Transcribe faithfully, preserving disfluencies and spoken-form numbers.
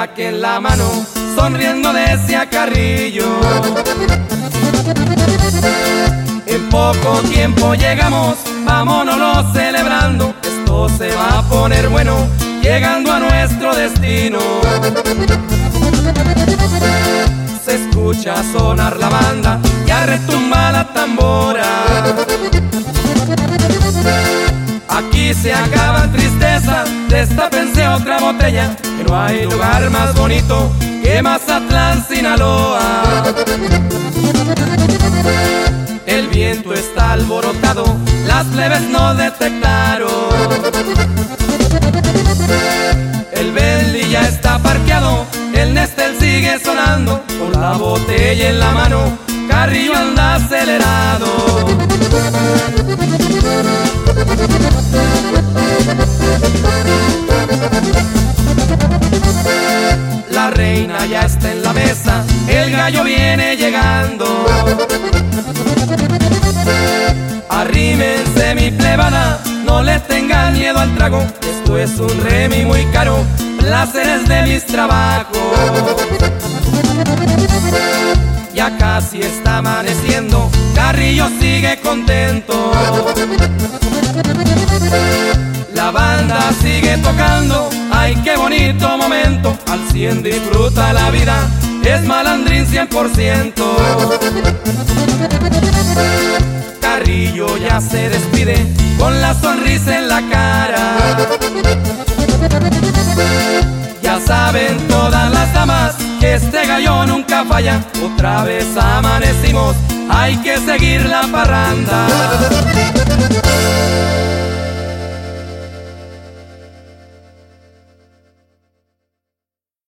crack en la mano, sonriendo decía Carrillo. En poco tiempo llegamos, vámonos celebrando, esto se va a poner bueno, llegando a nuestro destino. Se escucha sonar la banda, ya retumba la tambora. Aquí se acaban tristezas, destápense otra botella, que no hay lugar más bonito que Mazatlán, Sinaloa. El viento está alborotado, las plebes no detectaron. El Bentley ya está parqueado, el Nestel sigue sonando, con la botella en la mano, Carrillo anda acelerado. La reina ya está en la mesa, el gallo viene llegando. Arrímense mi plebada, no le tengan miedo al trago, esto es un remi muy caro, placeres de mis trabajos. Ya casi está amaneciendo, Carrillo sigue contento. La banda sigue tocando, ay qué bonito momento, al cien disfruta la vida, es malandrín cien por ciento. Carrillo ya se despide con la sonrisa en la cara. Ya saben todas las damas que este gallo nunca falla, otra vez amanecimos, hay que seguir la parranda.